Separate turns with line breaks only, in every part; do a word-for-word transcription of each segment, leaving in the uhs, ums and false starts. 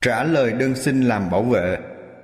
Trả lời đơn xin làm bảo vệ.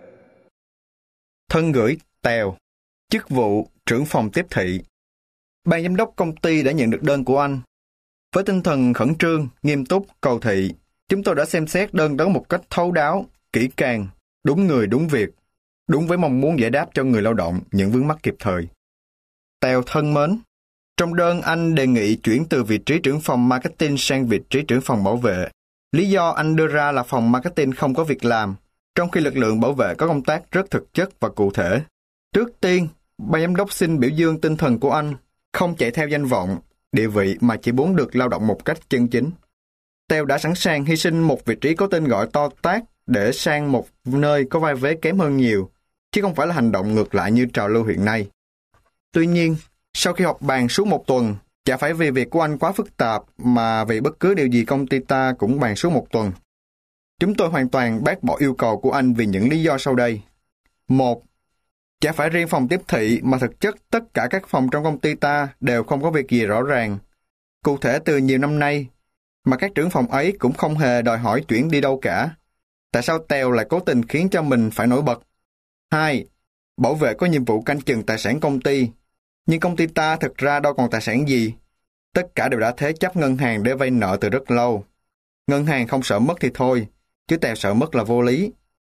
Thân gửi Tèo, chức vụ trưởng phòng tiếp thị. Ban giám đốc công ty đã nhận được đơn của anh. Với tinh thần khẩn trương, nghiêm túc, cầu thị, chúng tôi đã xem xét đơn đó một cách thấu đáo, kỹ càng, đúng người đúng việc, đúng với mong muốn giải đáp cho người lao động những vướng mắc kịp thời. Tèo thân mến, trong đơn anh đề nghị chuyển từ vị trí trưởng phòng marketing sang vị trí trưởng phòng bảo vệ. Lý do anh đưa ra là phòng marketing không có việc làm, trong khi lực lượng bảo vệ có công tác rất thực chất và cụ thể. Trước tiên, ban giám đốc xin biểu dương tinh thần của anh, không chạy theo danh vọng, địa vị mà chỉ muốn được lao động một cách chân chính. Tèo đã sẵn sàng hy sinh một vị trí có tên gọi to tát để sang một nơi có vai vế kém hơn nhiều, chứ không phải là hành động ngược lại như trào lưu hiện nay. Tuy nhiên, sau khi họp bàn suốt một tuần, chả phải vì việc của anh quá phức tạp mà vì bất cứ điều gì công ty ta cũng bàn suốt một tuần. Chúng tôi hoàn toàn bác bỏ yêu cầu của anh vì những lý do sau đây. Một, chả phải riêng phòng tiếp thị mà thực chất tất cả các phòng trong công ty ta đều không có việc gì rõ ràng. Cụ thể từ nhiều năm nay, mà các trưởng phòng ấy cũng không hề đòi hỏi chuyển đi đâu cả. Tại sao Tèo lại cố tình khiến cho mình phải nổi bật? Hai, bảo vệ có nhiệm vụ canh chừng tài sản công ty. Nhưng công ty ta thực ra đâu còn tài sản gì. Tất cả đều đã thế chấp ngân hàng để vay nợ từ rất lâu. Ngân hàng không sợ mất thì thôi, chứ Tèo sợ mất là vô lý.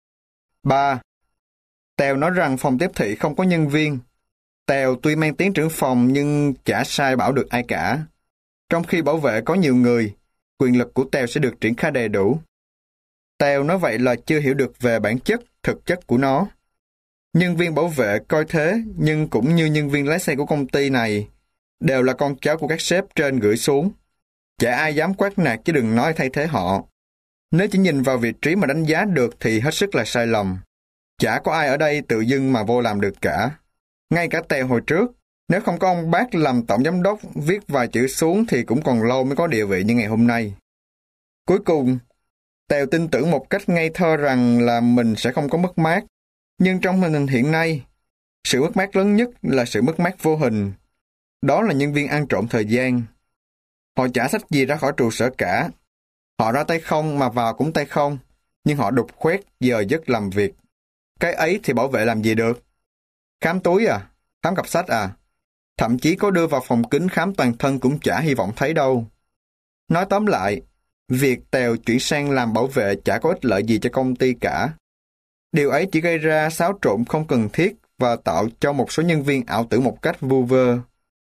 Ba, Tèo nói rằng phòng tiếp thị không có nhân viên. Tèo tuy mang tiếng trưởng phòng nhưng chả sai bảo được ai cả. Trong khi bảo vệ có nhiều người, quyền lực của Tèo sẽ được triển khai đầy đủ. Tèo nói vậy là chưa hiểu được về bản chất, thực chất của nó. Nhân viên bảo vệ coi thế, nhưng cũng như nhân viên lái xe của công ty này, đều là con cháu của các sếp trên gửi xuống. Chả ai dám quát nạt chứ đừng nói thay thế họ. Nếu chỉ nhìn vào vị trí mà đánh giá được thì hết sức là sai lầm. Chả có ai ở đây tự dưng mà vô làm được cả. Ngay cả Tèo hồi trước, nếu không có ông bác làm tổng giám đốc viết vài chữ xuống thì cũng còn lâu mới có địa vị như ngày hôm nay. Cuối cùng, Tèo tin tưởng một cách ngây thơ rằng là mình sẽ không có mất mát. Nhưng trong tình hình hiện nay, sự mất mát lớn nhất là sự mất mát vô hình. Đó là nhân viên ăn trộm thời gian. Họ chả xách gì ra khỏi trụ sở cả. Họ ra tay không mà vào cũng tay không, nhưng họ đục khoét giờ giấc làm việc. Cái ấy thì bảo vệ làm gì được? Khám túi à? Khám cặp sách à? Thậm chí có đưa vào phòng kính khám toàn thân cũng chả hy vọng thấy đâu. Nói tóm lại, việc Tèo chuyển sang làm bảo vệ chả có ích lợi gì cho công ty cả. Điều ấy chỉ gây ra xáo trộn không cần thiết và tạo cho một số nhân viên ảo tưởng một cách vu vơ.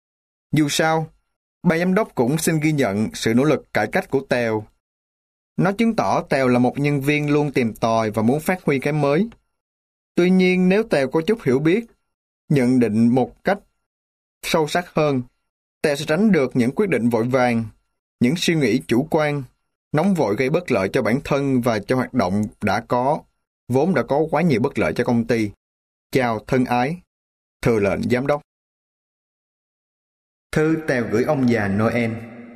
Dù sao, ban giám đốc cũng xin ghi nhận sự nỗ lực cải cách của Tèo. Nó chứng tỏ Tèo là một nhân viên luôn tìm tòi và muốn phát huy cái mới. Tuy nhiên, nếu Tèo có chút hiểu biết, nhận định một cách sâu sắc hơn, Tèo sẽ tránh được những quyết định vội vàng, những suy nghĩ chủ quan, nóng vội gây bất lợi cho bản thân và cho hoạt động đã có, vốn đã có quá nhiều bất lợi cho công ty. Chào thân ái. Thừa lệnh giám đốc. Thư Tèo gửi ông già Noel.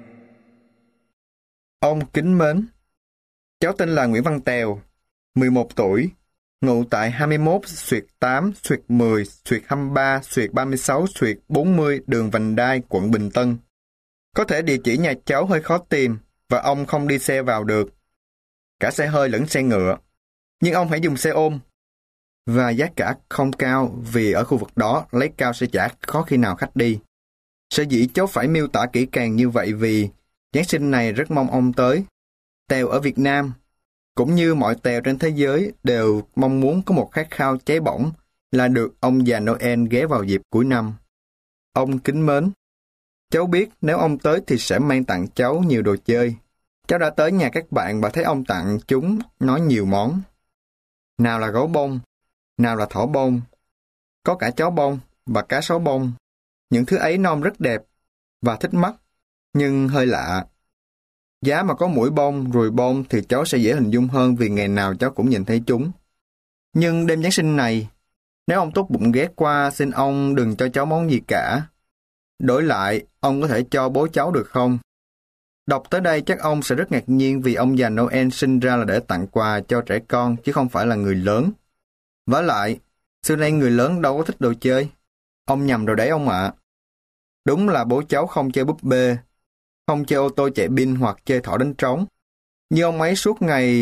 Ông kính mến, cháu tên là Nguyễn Văn Tèo, mười một tuổi, ngụ tại hai mươi mốt xuyệt tám xuyệt mười xuyệt hai mươi ba xuyệt ba mươi sáu xuyệt bốn mươi đường Vành Đai, quận Bình Tân. Có thể địa chỉ nhà cháu hơi khó tìm và ông không đi xe vào được, cả xe hơi lẫn xe ngựa. Nhưng ông hãy dùng xe ôm. Và giá cả không cao vì ở khu vực đó lấy cao sẽ chả khó khi nào khách đi. Sở dĩ cháu phải miêu tả kỹ càng như vậy vì Giáng sinh này rất mong ông tới. Tèo ở Việt Nam, cũng như mọi Tèo trên thế giới đều mong muốn có một khát khao cháy bỏng là được ông già Noel ghé vào dịp cuối năm. Ông kính mến, cháu biết nếu ông tới thì sẽ mang tặng cháu nhiều đồ chơi. Cháu đã tới nhà các bạn và thấy ông tặng chúng nói nhiều món. Nào là gấu bông, nào là thỏ bông, có cả chó bông và cá sấu bông. Những thứ ấy non rất đẹp và thích mắt, nhưng hơi lạ. Giá mà có muỗi bông, ruồi bông thì cháu sẽ dễ hình dung hơn vì ngày nào cháu cũng nhìn thấy chúng. Nhưng đêm Giáng sinh này, nếu ông tốt bụng ghé qua xin ông đừng cho cháu món gì cả. Đổi lại, ông có thể cho bố cháu được không? Đọc tới đây chắc ông sẽ rất ngạc nhiên vì ông già Noel sinh ra là để tặng quà cho trẻ con chứ không phải là người lớn. Vả lại, xưa nay người lớn đâu có thích đồ chơi. Ông nhầm rồi đấy ông ạ. Đúng là bố cháu không chơi búp bê, không chơi ô tô chạy pin hoặc chơi thỏ đánh trống. Nhưng ông ấy suốt ngày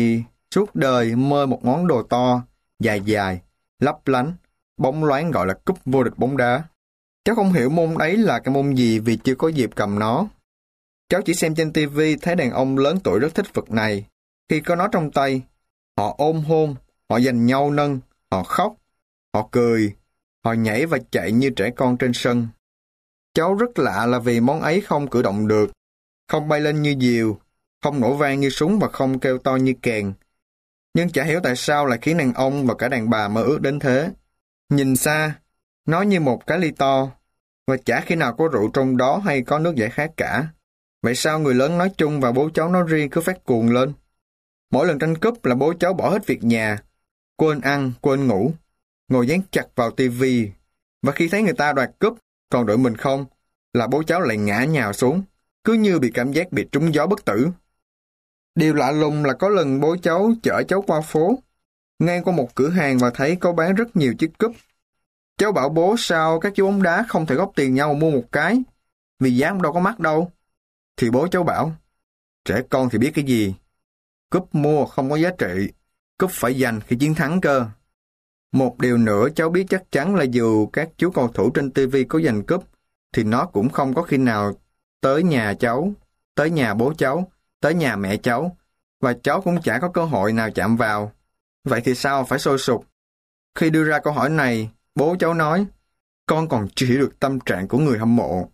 Suốt đời mơ một món đồ to, dài dài, lấp lánh, bóng loáng gọi là cúp vô địch bóng đá. Cháu không hiểu môn ấy là cái môn gì vì chưa có dịp cầm nó. Cháu chỉ xem trên ti vi thấy đàn ông lớn tuổi rất thích vật này. Khi có nó trong tay, họ ôm hôn, họ giành nhau nâng, họ khóc, họ cười, họ nhảy và chạy như trẻ con trên sân. Cháu rất lạ là vì món ấy không cử động được, không bay lên như diều, không nổ vang như súng và không kêu to như kèn. Nhưng chả hiểu tại sao lại khiến đàn ông và cả đàn bà mơ ước đến thế. Nhìn xa, nó như một cái ly to, và chả khi nào có rượu trong đó hay có nước giải khát cả. Vậy sao người lớn nói chung và bố cháu nói riêng cứ phát cuồng lên? Mỗi lần tranh cúp là bố cháu bỏ hết việc nhà, quên ăn, quên ngủ, ngồi dán chặt vào tivi. Và khi thấy người ta đoạt cúp, còn đội mình không, là bố cháu lại ngã nhào xuống, cứ như bị cảm giác bị trúng gió bất tử. Điều lạ lùng là có lần bố cháu chở cháu qua phố, ngang qua một cửa hàng và thấy có bán rất nhiều chiếc cúp. Cháu bảo bố sao các chú bóng đá không thể góp tiền nhau mua một cái, vì giá đâu có mắc đâu. Thì bố cháu bảo, trẻ con thì biết cái gì, cúp mua không có giá trị, cúp phải giành khi chiến thắng cơ. Một điều nữa cháu biết chắc chắn là dù các chú cầu thủ trên ti vi có giành cúp, thì nó cũng không có khi nào tới nhà cháu, tới nhà bố cháu, tới nhà mẹ cháu, và cháu cũng chả có cơ hội nào chạm vào. Vậy thì sao phải sôi sục? Khi đưa ra câu hỏi này, bố cháu nói, con còn chưa hiểu được tâm trạng của người hâm mộ.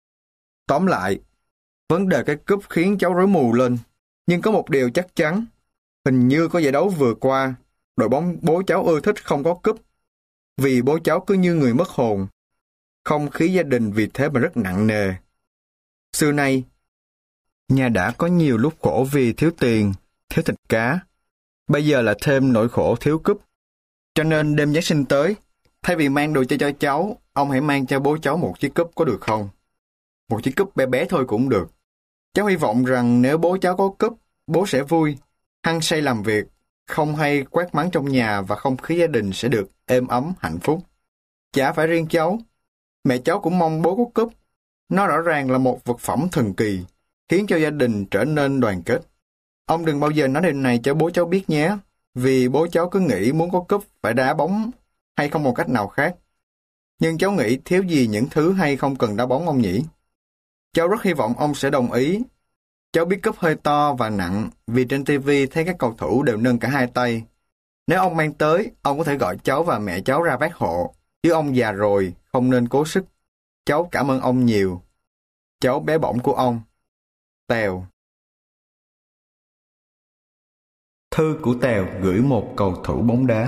Tóm lại, vấn đề cái cúp khiến cháu rối mù lên, nhưng có một điều chắc chắn, hình như có giải đấu vừa qua, đội bóng bố cháu ưa thích không có cúp, vì bố cháu cứ như người mất hồn. Không khí gia đình vì thế mà rất nặng nề. Xưa nay, nhà đã có nhiều lúc khổ vì thiếu tiền, thiếu thịt cá. Bây giờ là thêm nỗi khổ thiếu cúp. Cho nên đêm Giáng sinh tới, thay vì mang đồ chơi cho cháu, ông hãy mang cho bố cháu một chiếc cúp có được không? Một chiếc cúp bé bé thôi cũng được. Cháu hy vọng rằng nếu bố cháu có cúp, bố sẽ vui, hăng say làm việc, không hay quát mắng trong nhà và không khí gia đình sẽ được êm ấm, hạnh phúc. Chả phải riêng cháu, mẹ cháu cũng mong bố có cúp. Nó rõ ràng là một vật phẩm thần kỳ, khiến cho gia đình trở nên đoàn kết. Ông đừng bao giờ nói điều này cho bố cháu biết nhé, vì bố cháu cứ nghĩ muốn có cúp phải đá bóng hay không một cách nào khác. Nhưng cháu nghĩ thiếu gì những thứ hay không cần đá bóng ông nhỉ? Cháu rất hy vọng ông sẽ đồng ý. Cháu biết cúp hơi to và nặng vì trên ti vi thấy các cầu thủ đều nâng cả hai tay. Nếu ông mang tới, ông có thể gọi cháu và mẹ cháu ra vác hộ, chứ ông già rồi, không nên cố sức. Cháu cảm ơn ông nhiều. Cháu bé bỏng của ông. Tèo. Thư của Tèo gửi một cầu thủ bóng đá.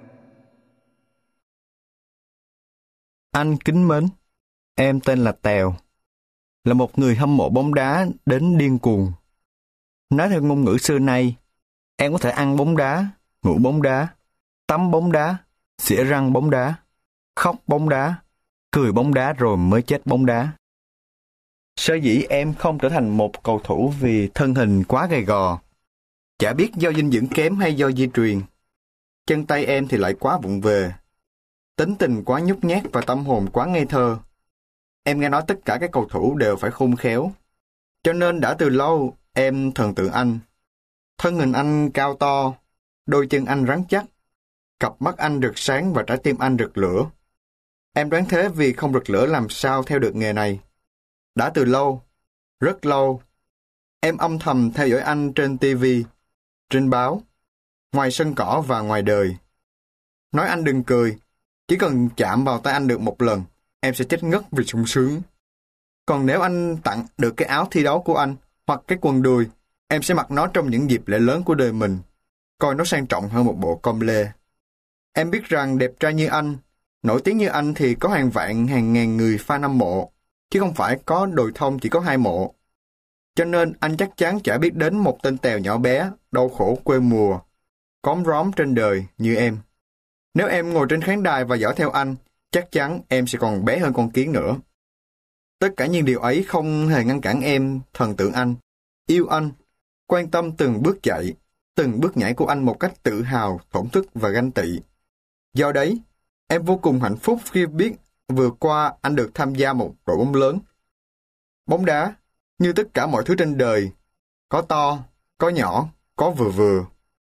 Anh kính mến, em tên là Tèo, là một người hâm mộ bóng đá đến điên cuồng. Nói theo ngôn ngữ xưa nay, em có thể ăn bóng đá, ngủ bóng đá, tắm bóng đá, xỉa răng bóng đá, khóc bóng đá, cười bóng đá rồi mới chết bóng đá. Sở dĩ em không trở thành một cầu thủ vì thân hình quá gầy gò. Chả biết do dinh dưỡng kém hay do di truyền. Chân tay em thì lại quá vụng về. Tính tình quá nhút nhát và tâm hồn quá ngây thơ. Em nghe nói tất cả các cầu thủ đều phải khôn khéo. Cho nên đã từ lâu em thần tượng anh. Thân hình anh cao to, đôi chân anh rắn chắc, cặp mắt anh rực sáng và trái tim anh rực lửa. Em đoán thế vì không rực lửa làm sao theo được nghề này. Đã từ lâu, rất lâu, em âm thầm theo dõi anh trên ti vi, trên báo, ngoài sân cỏ và ngoài đời. Nói anh đừng cười, chỉ cần chạm vào tay anh được một lần, em sẽ chết ngất vì sung sướng. Còn nếu anh tặng được cái áo thi đấu của anh, hoặc cái quần đùi, em sẽ mặc nó trong những dịp lễ lớn của đời mình, coi nó sang trọng hơn một bộ com lê. Em biết rằng đẹp trai như anh, nổi tiếng như anh thì có hàng vạn hàng ngàn người fan hâm mộ, chứ không phải có đồi thông chỉ có hai mộ. Cho nên anh chắc chắn chả biết đến một tên Tèo nhỏ bé, đau khổ quê mùa, cóm róm trên đời như em. Nếu em ngồi trên khán đài và dõi theo anh, chắc chắn em sẽ còn bé hơn con kiến nữa. Tất cả những điều ấy không hề ngăn cản em thần tượng anh, yêu anh, quan tâm từng bước chạy, từng bước nhảy của anh một cách tự hào, thổn thức và ganh tị. Do đấy, em vô cùng hạnh phúc khi biết vừa qua anh được tham gia một đội bóng lớn. Bóng đá, như tất cả mọi thứ trên đời, có to, có nhỏ, có vừa vừa.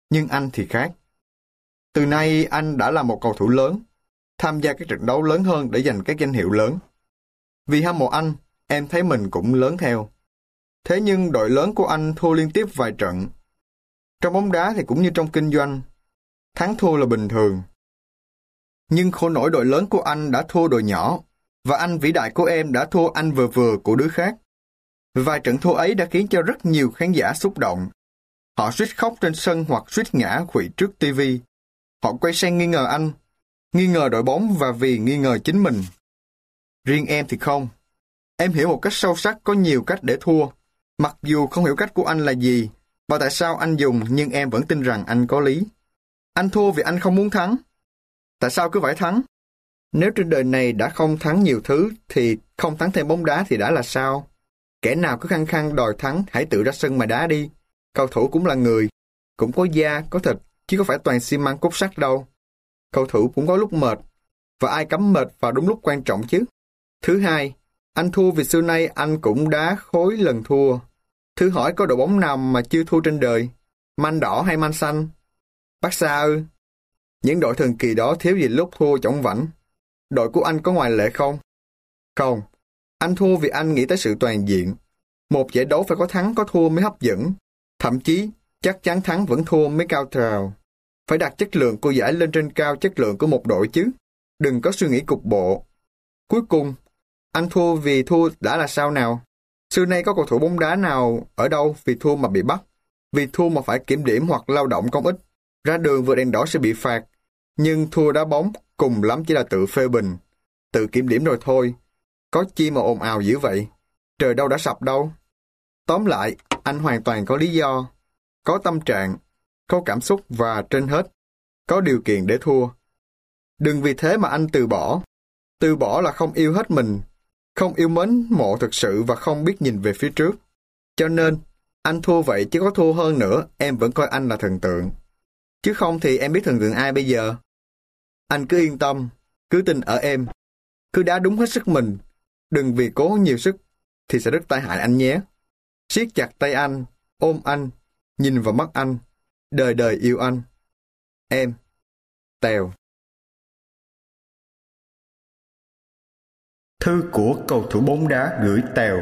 Nhưng anh thì khác. Từ nay anh đã là một cầu thủ lớn, tham gia các trận đấu lớn hơn để giành các danh hiệu lớn. Vì hâm mộ anh, em thấy mình cũng lớn theo. Thế nhưng đội lớn của anh thua liên tiếp vài trận. Trong bóng đá thì cũng như trong kinh doanh, thắng thua là bình thường. Nhưng khổ nổi đội lớn của anh đã thua đội nhỏ, và anh vĩ đại của em đã thua anh vừa vừa của đứa khác. Vài trận thua ấy đã khiến cho rất nhiều khán giả xúc động. Họ suýt khóc trên sân hoặc suýt ngã khuỵu trước ti vi. Họ quay sang nghi ngờ anh, nghi ngờ đội bóng và vì nghi ngờ chính mình. Riêng em thì không. Em hiểu một cách sâu sắc có nhiều cách để thua. Mặc dù không hiểu cách của anh là gì, và tại sao anh dùng, nhưng em vẫn tin rằng anh có lý. Anh thua vì anh không muốn thắng. Tại sao cứ phải thắng? Nếu trên đời này đã không thắng nhiều thứ, thì không thắng thêm bóng đá thì đã là sao? Kẻ nào cứ khăng khăng đòi thắng, hãy tự ra sân mà đá đi. Cầu thủ cũng là người, cũng có da, có thịt, chứ không phải toàn xi măng cốt sắt đâu. Cầu thủ cũng có lúc mệt, và ai cấm mệt vào đúng lúc quan trọng chứ. Thứ hai, anh thua vì xưa nay anh cũng đá khối lần thua. Thử hỏi có đội bóng nào mà chưa thua trên đời? Man đỏ hay man xanh? Barca ư? Những đội thần kỳ đó thiếu gì lúc thua chỏng vảnh. Đội của anh có ngoại lệ không? Không. Anh thua vì anh nghĩ tới sự toàn diện. Một giải đấu phải có thắng có thua mới hấp dẫn. Thậm chí, chắc chắn thắng vẫn thua mới cao trào. Phải đặt chất lượng của giải lên trên cao chất lượng của một đội chứ. Đừng có suy nghĩ cục bộ. Cuối cùng, anh thua vì thua đã là sao nào? Xưa nay có cầu thủ bóng đá nào ở đâu vì thua mà bị bắt, vì thua mà phải kiểm điểm hoặc lao động công ích, ra đường vượt đèn đỏ sẽ bị phạt, nhưng thua đá bóng cùng lắm chỉ là tự phê bình, tự kiểm điểm rồi thôi. Có chi mà ồn ào dữ vậy? Trời đâu đã sập đâu. Tóm lại, anh hoàn toàn có lý do, có tâm trạng, có cảm xúc và trên hết, có điều kiện để thua. Đừng vì thế mà anh từ bỏ. Từ bỏ là không yêu hết mình, không yêu mến mộ thực sự và không biết nhìn về phía trước. Cho nên, anh thua vậy chứ có thua hơn nữa, em vẫn coi anh là thần tượng. Chứ không thì em biết thần tượng ai bây giờ? Anh cứ yên tâm, cứ tin ở em. Cứ đá đúng hết sức mình. Đừng vì cố nhiều sức thì sẽ rất tai hại anh nhé. Siết chặt tay anh, ôm anh, nhìn vào mắt anh, đời đời yêu anh. Em, Tèo. Thư của cầu thủ bóng đá gửi Tèo.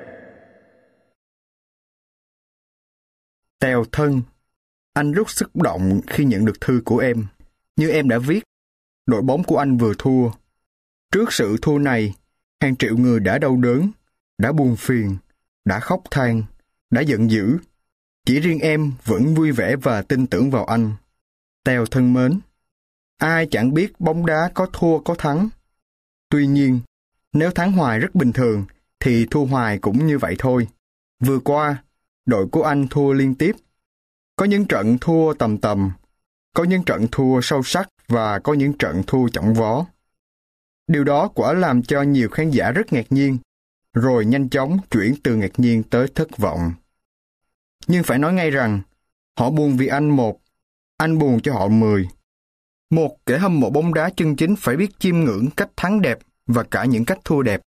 Tèo thân, anh rất xúc động khi nhận được thư của em. Như em đã viết, đội bóng của anh vừa thua. Trước sự thua này, hàng triệu người đã đau đớn, đã buồn phiền, đã khóc than, đã giận dữ. Chỉ riêng em vẫn vui vẻ và tin tưởng vào anh. Tèo thân mến, ai chẳng biết bóng đá có thua có thắng. Tuy nhiên, nếu thắng hoài rất bình thường, thì thua hoài cũng như vậy thôi. Vừa qua, đội của anh thua liên tiếp. Có những trận thua tầm tầm, có những trận thua sâu sắc và có những trận thua chỏng vó. Điều đó quả làm cho nhiều khán giả rất ngạc nhiên, rồi nhanh chóng chuyển từ ngạc nhiên tới thất vọng. Nhưng phải nói ngay rằng, họ buồn vì anh một, anh buồn cho họ mười. Một kẻ hâm mộ bóng đá chân chính phải biết chiêm ngưỡng cách thắng đẹp và cả những cách thua đẹp.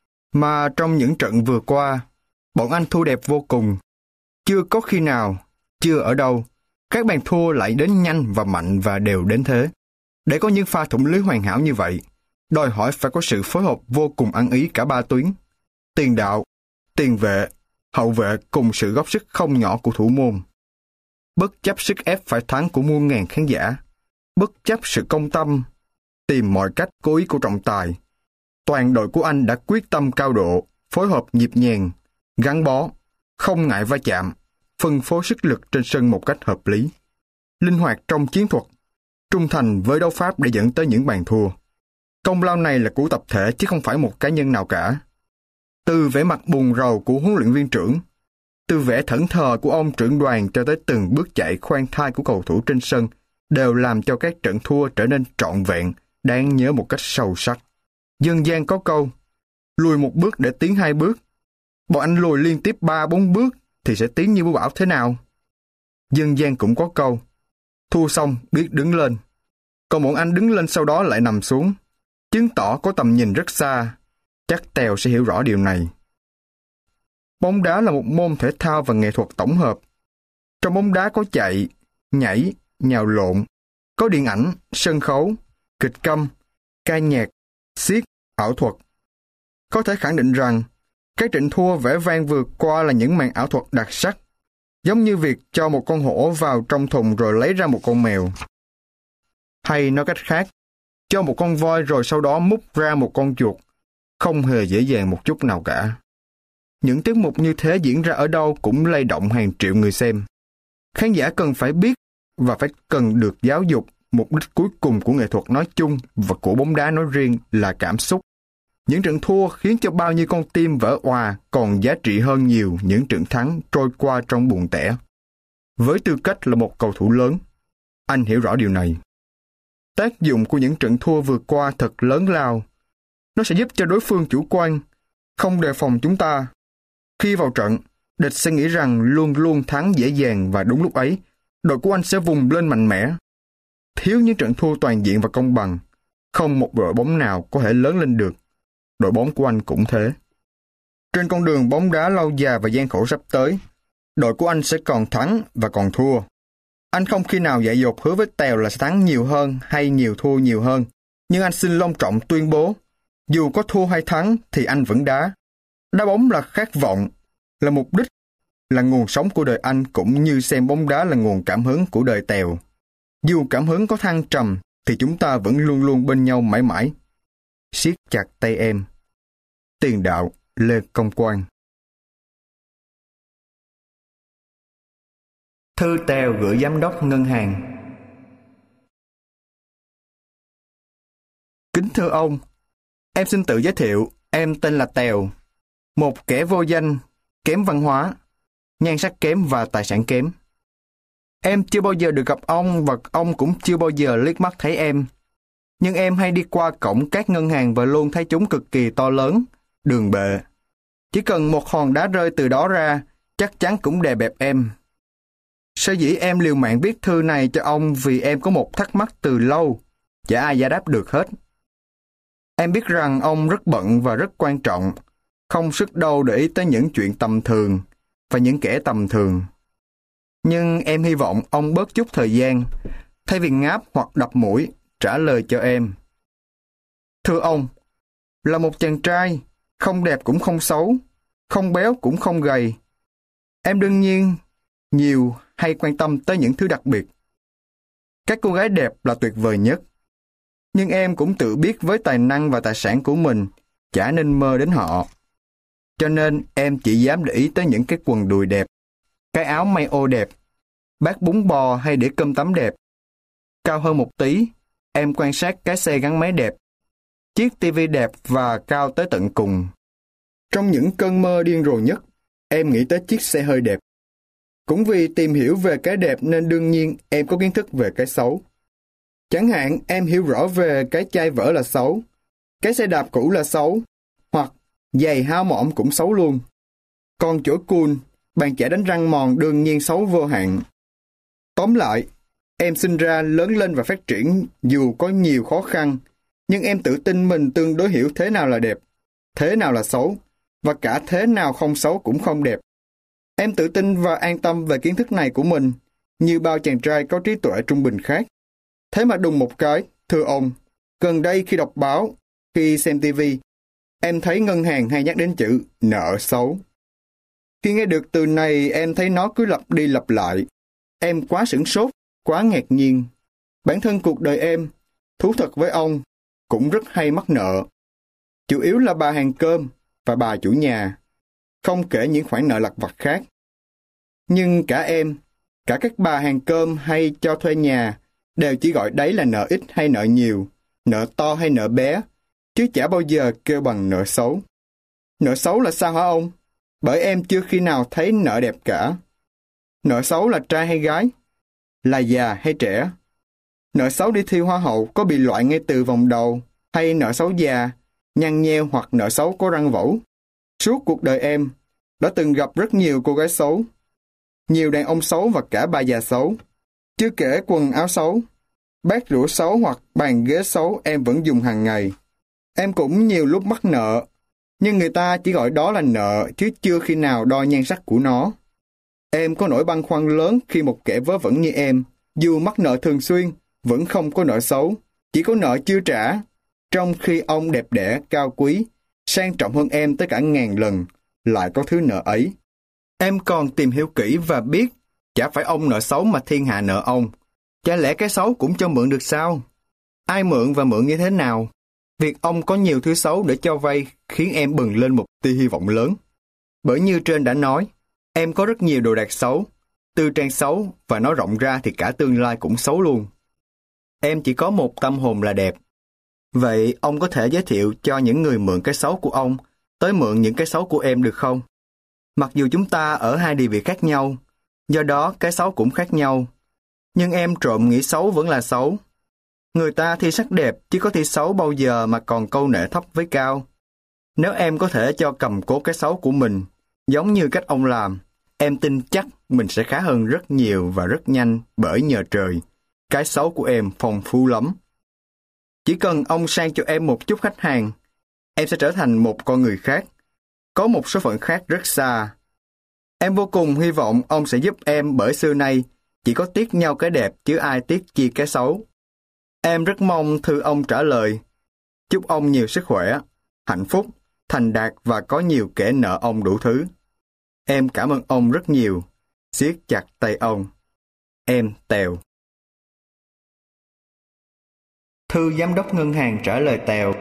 Mà trong những trận vừa qua, bọn anh thua đẹp vô cùng. Chưa có khi nào, chưa ở đâu, các bàn thua lại đến nhanh và mạnh và đều đến thế. Để có những pha thủng lưới hoàn hảo như vậy, đòi hỏi phải có sự phối hợp vô cùng ăn ý cả ba tuyến. Tiền đạo, tiền vệ, hậu vệ cùng sự góp sức không nhỏ của thủ môn. Bất chấp sức ép phải thắng của muôn ngàn khán giả, bất chấp sự công tâm, tìm mọi cách cố ý của trọng tài, toàn đội của anh đã quyết tâm cao độ, phối hợp nhịp nhàng, gắn bó, không ngại va chạm, phân phối sức lực trên sân một cách hợp lý, linh hoạt trong chiến thuật, trung thành với đấu pháp để dẫn tới những bàn thua. Công lao này là của tập thể chứ không phải một cá nhân nào cả. Từ vẻ mặt buồn rầu của huấn luyện viên trưởng, từ vẻ thẫn thờ của ông trưởng đoàn cho tới từng bước chạy khoan thai của cầu thủ trên sân đều làm cho các trận thua trở nên trọn vẹn, đáng nhớ một cách sâu sắc. Dân gian có câu, lùi một bước để tiến hai bước. Bọn anh lùi liên tiếp ba bốn bước thì sẽ tiến như bão bão thế nào? Dân gian cũng có câu, thua xong biết đứng lên. Còn bọn anh đứng lên sau đó lại nằm xuống, chứng tỏ có tầm nhìn rất xa. Chắc Tèo sẽ hiểu rõ điều này. Bóng đá là một môn thể thao và nghệ thuật tổng hợp. Trong bóng đá có chạy, nhảy, nhào lộn, có điện ảnh, sân khấu, kịch câm, ca nhạc, xiếc, ảo thuật. Có thể khẳng định rằng, cái trận thua vẻ vang vừa qua là những màn ảo thuật đặc sắc, giống như việc cho một con hổ vào trong thùng rồi lấy ra một con mèo. Hay nói cách khác, cho một con voi rồi sau đó múc ra một con chuột, không hề dễ dàng một chút nào cả. Những tiết mục như thế diễn ra ở đâu cũng lay động hàng triệu người xem. Khán giả cần phải biết và phải cần được giáo dục mục đích cuối cùng của nghệ thuật nói chung và của bóng đá nói riêng là cảm xúc. Những trận thua khiến cho bao nhiêu con tim vỡ òa còn giá trị hơn nhiều những trận thắng trôi qua trong buồn tẻ. Với tư cách là một cầu thủ lớn, anh hiểu rõ điều này. Tác dụng của những trận thua vừa qua thật lớn lao. Nó sẽ giúp cho đối phương chủ quan, không đề phòng chúng ta. Khi vào trận, địch sẽ nghĩ rằng luôn luôn thắng dễ dàng và đúng lúc ấy, đội của anh sẽ vùng lên mạnh mẽ. Thiếu những trận thua toàn diện và công bằng, không một đội bóng nào có thể lớn lên được. Đội bóng của anh cũng thế. Trên con đường bóng đá lâu dài và gian khổ sắp tới, đội của anh sẽ còn thắng và còn thua. Anh không khi nào dại dột hứa với Tèo là sẽ thắng nhiều hơn hay nhiều thua nhiều hơn. Nhưng anh xin long trọng tuyên bố, dù có thua hay thắng thì anh vẫn đá. Đá bóng là khát vọng, là mục đích, là nguồn sống của đời anh cũng như xem bóng đá là nguồn cảm hứng của đời Tèo. Dù cảm hứng có thăng trầm thì chúng ta vẫn luôn luôn bên nhau mãi mãi. Siết chặt tay em. Tiền đạo Lê Công Quang. Thư Tèo gửi giám đốc ngân hàng. Kính thưa ông, em xin tự giới thiệu, em tên là Tèo, một kẻ vô danh, kém văn hóa, nhan sắc kém và tài sản kém. Em chưa bao giờ được gặp ông và ông cũng chưa bao giờ liếc mắt thấy em. Nhưng em hay đi qua cổng các ngân hàng và luôn thấy chúng cực kỳ to lớn, đường bệ. Chỉ cần một hòn đá rơi từ đó ra, chắc chắn cũng đè bẹp em. Sở dĩ em liều mạng viết thư này cho ông vì em có một thắc mắc từ lâu, chả ai giải đáp được hết. Em biết rằng ông rất bận và rất quan trọng, không sức đâu để ý tới những chuyện tầm thường và những kẻ tầm thường. Nhưng em hy vọng ông bớt chút thời gian, thay vì ngáp hoặc đập mũi, trả lời cho em. Thưa ông, là một chàng trai, không đẹp cũng không xấu, không béo cũng không gầy. Em đương nhiên nhiều hay quan tâm tới những thứ đặc biệt. Các cô gái đẹp là tuyệt vời nhất. Nhưng em cũng tự biết với tài năng và tài sản của mình, chả nên mơ đến họ. Cho nên em chỉ dám để ý tới những cái quần đùi đẹp, cái áo may ô đẹp, bát bún bò hay đĩa cơm tấm đẹp. Cao hơn một tí, em quan sát cái xe gắn máy đẹp, chiếc tivi đẹp và cao tới tận cùng. Trong những cơn mơ điên rồ nhất, em nghĩ tới chiếc xe hơi đẹp. Cũng vì tìm hiểu về cái đẹp nên đương nhiên em có kiến thức về cái xấu. Chẳng hạn em hiểu rõ về cái chai vỡ là xấu, cái xe đạp cũ là xấu, hoặc giày hao mỏm cũng xấu luôn. Còn chỗ cool, bàn chải đánh răng mòn đương nhiên xấu vô hạn. Tóm lại, em sinh ra, lớn lên và phát triển dù có nhiều khó khăn, nhưng em tự tin mình tương đối hiểu thế nào là đẹp, thế nào là xấu, và cả thế nào không xấu cũng không đẹp. Em tự tin và an tâm về kiến thức này của mình, như bao chàng trai có trí tuệ trung bình khác. Thế mà đùng một cái, thưa ông, gần đây khi đọc báo, khi xem tivi, em thấy ngân hàng hay nhắc đến chữ nợ xấu. Khi nghe được từ này, em thấy nó cứ lặp đi lặp lại. Em quá sửng sốt, quá ngạc nhiên. Bản thân cuộc đời em, thú thật với ông, cũng rất hay mắc nợ. Chủ yếu là bà hàng cơm và bà chủ nhà, không kể những khoản nợ lặt vặt khác. Nhưng cả em, cả các bà hàng cơm hay cho thuê nhà, đều chỉ gọi đấy là nợ ít hay nợ nhiều, nợ to hay nợ bé, chứ chả bao giờ kêu bằng nợ xấu. Nợ xấu là sao hả ông? Bởi em chưa khi nào thấy nợ đẹp cả. Nợ xấu là trai hay gái? Là già hay trẻ? Nợ xấu đi thi hoa hậu có bị loại ngay từ vòng đầu, hay nợ xấu già, nhăn nheo hoặc nợ xấu có răng vẩu? Suốt cuộc đời em, đã từng gặp rất nhiều cô gái xấu, nhiều đàn ông xấu và cả bà già xấu. Chưa kể quần áo xấu, bát đũa xấu hoặc bàn ghế xấu em vẫn dùng hàng ngày. Em cũng nhiều lúc mắc nợ, nhưng người ta chỉ gọi đó là nợ chứ chưa khi nào đo nhan sắc của nó. Em có nỗi băn khoăn lớn khi một kẻ vớ vẩn như em Dù mắc nợ thường xuyên, vẫn không có nợ xấu, chỉ có nợ chưa trả. Trong khi ông đẹp đẽ, cao quý, sang trọng hơn em tới cả ngàn lần, lại có thứ nợ ấy. Em còn tìm hiểu kỹ và biết, chả phải ông nợ xấu mà thiên hạ nợ ông. Chả lẽ cái xấu cũng cho mượn được sao? Ai mượn và mượn như thế nào? Việc ông có nhiều thứ xấu để cho vay khiến em bừng lên một tia hy vọng lớn. Bởi như trên đã nói, em có rất nhiều đồ đạc xấu, tư trang xấu và nói rộng ra thì cả tương lai cũng xấu luôn. Em chỉ có một tâm hồn là đẹp. Vậy ông có thể giới thiệu cho những người mượn cái xấu của ông tới mượn những cái xấu của em được không? Mặc dù chúng ta ở hai địa vị khác nhau, do đó cái xấu cũng khác nhau. Nhưng em trộm nghĩ xấu vẫn là xấu. Người ta thi sắc đẹp chứ có thi xấu bao giờ mà còn câu nệ thấp với cao. Nếu em có thể cho cầm cố cái xấu của mình, giống như cách ông làm, em tin chắc mình sẽ khá hơn rất nhiều và rất nhanh bởi nhờ trời. Cái xấu của em phong phú lắm. Chỉ cần ông sang cho em một chút khách hàng, em sẽ trở thành một con người khác, có một số phận khác rất xa. Em vô cùng hy vọng ông sẽ giúp em bởi xưa nay chỉ có tiếc nhau cái đẹp chứ ai tiếc chi cái xấu. Em rất mong thư ông trả lời. Chúc ông nhiều sức khỏe, hạnh phúc, thành đạt và có nhiều kẻ nợ ông đủ thứ. Em cảm ơn ông rất nhiều. Siết chặt tay ông. Em Tèo. Thư giám đốc ngân hàng trả lời Tèo.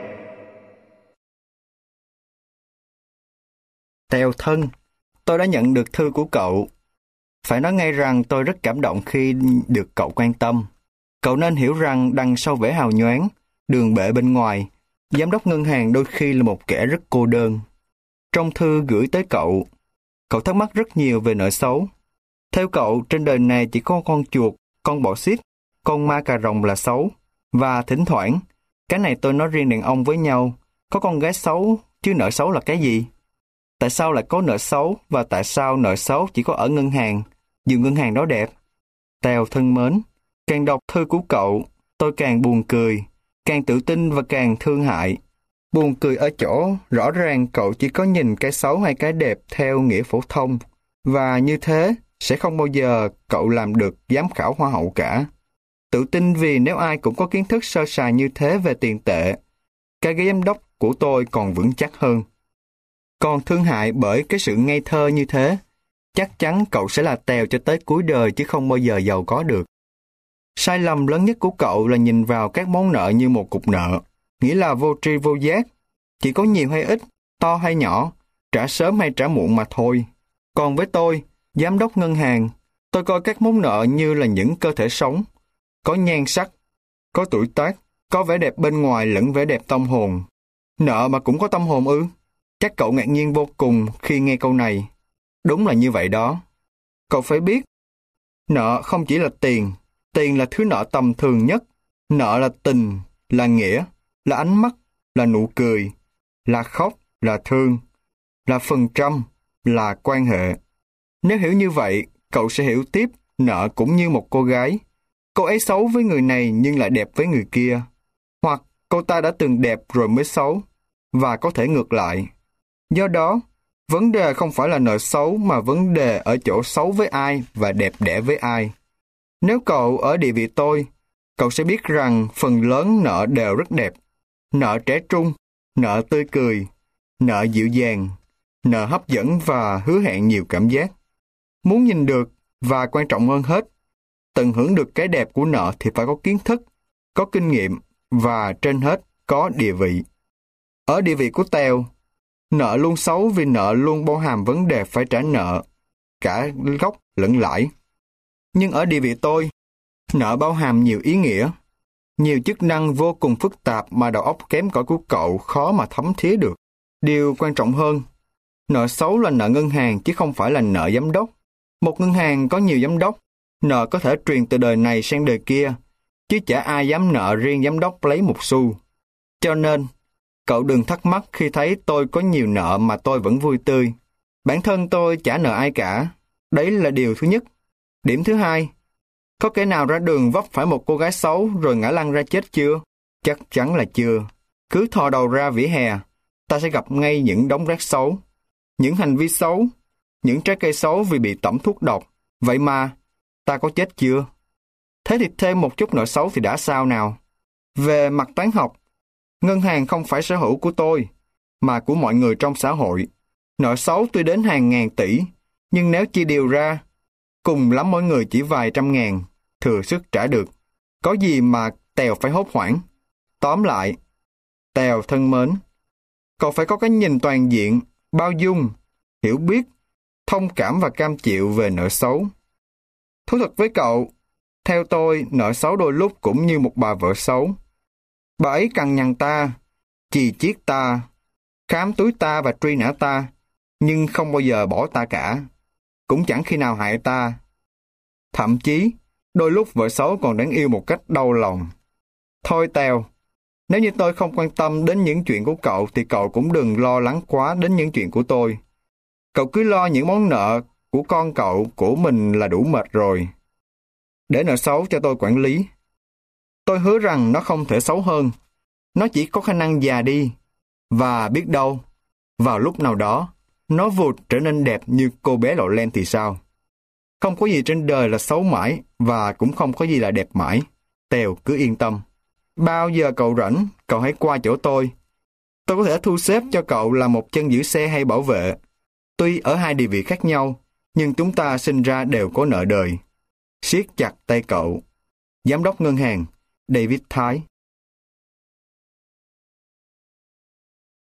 Tèo thân, tôi đã nhận được thư của cậu. Phải nói ngay rằng tôi rất cảm động khi được cậu quan tâm. Cậu nên hiểu rằng đằng sau vẻ hào nhoáng, đường bệ bên ngoài, giám đốc ngân hàng đôi khi là một kẻ rất cô đơn. Trong thư gửi tới cậu, cậu thắc mắc rất nhiều về nợ xấu. Theo cậu, trên đời này chỉ có con chuột, con bọ xít, con ma cà rồng là xấu. Và thỉnh thoảng, cái này tôi nói riêng đàn ông với nhau, có con gái xấu, chứ nợ xấu là cái gì? Tại sao lại có nợ xấu và tại sao nợ xấu chỉ có ở ngân hàng, dù ngân hàng đó đẹp? Tèo thân mến, càng đọc thư của cậu, tôi càng buồn cười, càng tự tin và càng thương hại. Buồn cười ở chỗ, rõ ràng cậu chỉ có nhìn cái xấu hay cái đẹp theo nghĩa phổ thông, và như thế sẽ không bao giờ cậu làm được giám khảo hoa hậu cả. Tự tin vì nếu ai cũng có kiến thức sơ sài như thế về tiền tệ, cái ghế giám đốc của tôi còn vững chắc hơn. Còn thương hại bởi cái sự ngây thơ như thế, chắc chắn cậu sẽ là Tèo cho tới cuối đời chứ không bao giờ giàu có được. Sai lầm lớn nhất của cậu là nhìn vào các món nợ như một cục nợ, nghĩa là vô tri vô giác, chỉ có nhiều hay ít, to hay nhỏ, trả sớm hay trả muộn mà thôi. Còn với tôi, giám đốc ngân hàng, tôi coi các món nợ như là những cơ thể sống, có nhan sắc, có tuổi tác, có vẻ đẹp bên ngoài lẫn vẻ đẹp tâm hồn. Nợ mà cũng có tâm hồn ư? Chắc cậu ngạc nhiên vô cùng khi nghe câu này. Đúng là như vậy đó. Cậu phải biết, nợ không chỉ là tiền, tiền là thứ nợ tầm thường nhất. Nợ là tình, là nghĩa, là ánh mắt, là nụ cười, là khóc, là thương, là phần trăm, là quan hệ. Nếu hiểu như vậy, cậu sẽ hiểu tiếp nợ cũng như một cô gái. Cô ấy xấu với người này nhưng lại đẹp với người kia. Hoặc cô ta đã từng đẹp rồi mới xấu, và có thể ngược lại. Do đó, vấn đề không phải là nợ xấu mà vấn đề ở chỗ xấu với ai và đẹp đẽ với ai. Nếu cậu ở địa vị tôi, cậu sẽ biết rằng phần lớn nợ đều rất đẹp. Nợ trẻ trung, nợ tươi cười, nợ dịu dàng, nợ hấp dẫn và hứa hẹn nhiều cảm giác. Muốn nhìn được và quan trọng hơn hết, tận hưởng được cái đẹp của nợ thì phải có kiến thức, có kinh nghiệm và trên hết có địa vị. Ở địa vị của Tèo, nợ luôn xấu vì nợ luôn bao hàm vấn đề phải trả nợ, cả gốc lẫn lãi. Nhưng ở địa vị tôi, nợ bao hàm nhiều ý nghĩa, nhiều chức năng vô cùng phức tạp mà đầu óc kém cỏi của cậu khó mà thấm thía được. Điều quan trọng hơn, nợ xấu là nợ ngân hàng chứ không phải là nợ giám đốc. Một ngân hàng có nhiều giám đốc, nợ có thể truyền từ đời này sang đời kia, chứ chả ai dám nợ riêng giám đốc lấy một xu. Cho nên, cậu đừng thắc mắc khi thấy tôi có nhiều nợ mà tôi vẫn vui tươi. Bản thân tôi chả nợ ai cả. Đấy là điều thứ nhất. Điểm thứ hai, có kẻ nào ra đường vấp phải một cô gái xấu rồi ngã lăn ra chết chưa? Chắc chắn là chưa. Cứ thò đầu ra vỉa hè, ta sẽ gặp ngay những đống rác xấu, những hành vi xấu, những trái cây xấu vì bị tẩm thuốc độc. Vậy mà, ta có chết chưa? Thế thì thêm một chút nợ xấu thì đã sao nào? Về mặt toán học, ngân hàng không phải sở hữu của tôi, mà của mọi người trong xã hội. Nợ xấu tuy đến hàng ngàn tỷ, nhưng nếu chia đều ra, cùng lắm mỗi người chỉ vài trăm ngàn, thừa sức trả được. Có gì mà Tèo phải hốt hoảng. Tóm lại, Tèo thân mến, cậu phải có cái nhìn toàn diện, bao dung, hiểu biết, thông cảm và cam chịu về nợ xấu. Thú thật với cậu, theo tôi, nợ xấu đôi lúc cũng như một bà vợ xấu. Bà ấy cằn nhằn ta, chì chiết ta, khám túi ta và truy nã ta, nhưng không bao giờ bỏ ta cả, cũng chẳng khi nào hại ta. Thậm chí, đôi lúc vợ xấu còn đáng yêu một cách đau lòng. Thôi Tèo, nếu như tôi không quan tâm đến những chuyện của cậu thì cậu cũng đừng lo lắng quá đến những chuyện của tôi. Cậu cứ lo những món nợ của con cậu, của mình là đủ mệt rồi. Để nợ xấu cho tôi quản lý. Tôi hứa rằng nó không thể xấu hơn. Nó chỉ có khả năng già đi. Và biết đâu, vào lúc nào đó, nó vụt trở nên đẹp như cô bé Lộ Len thì sao? Không có gì trên đời là xấu mãi, và cũng không có gì là đẹp mãi. Tèo cứ yên tâm. Bao giờ cậu rảnh, cậu hãy qua chỗ tôi. Tôi có thể thu xếp cho cậu là một chân giữ xe hay bảo vệ. Tuy ở hai địa vị khác nhau, nhưng chúng ta sinh ra đều có nợ đời. Siết chặt tay cậu. Giám đốc ngân hàng, David Thái.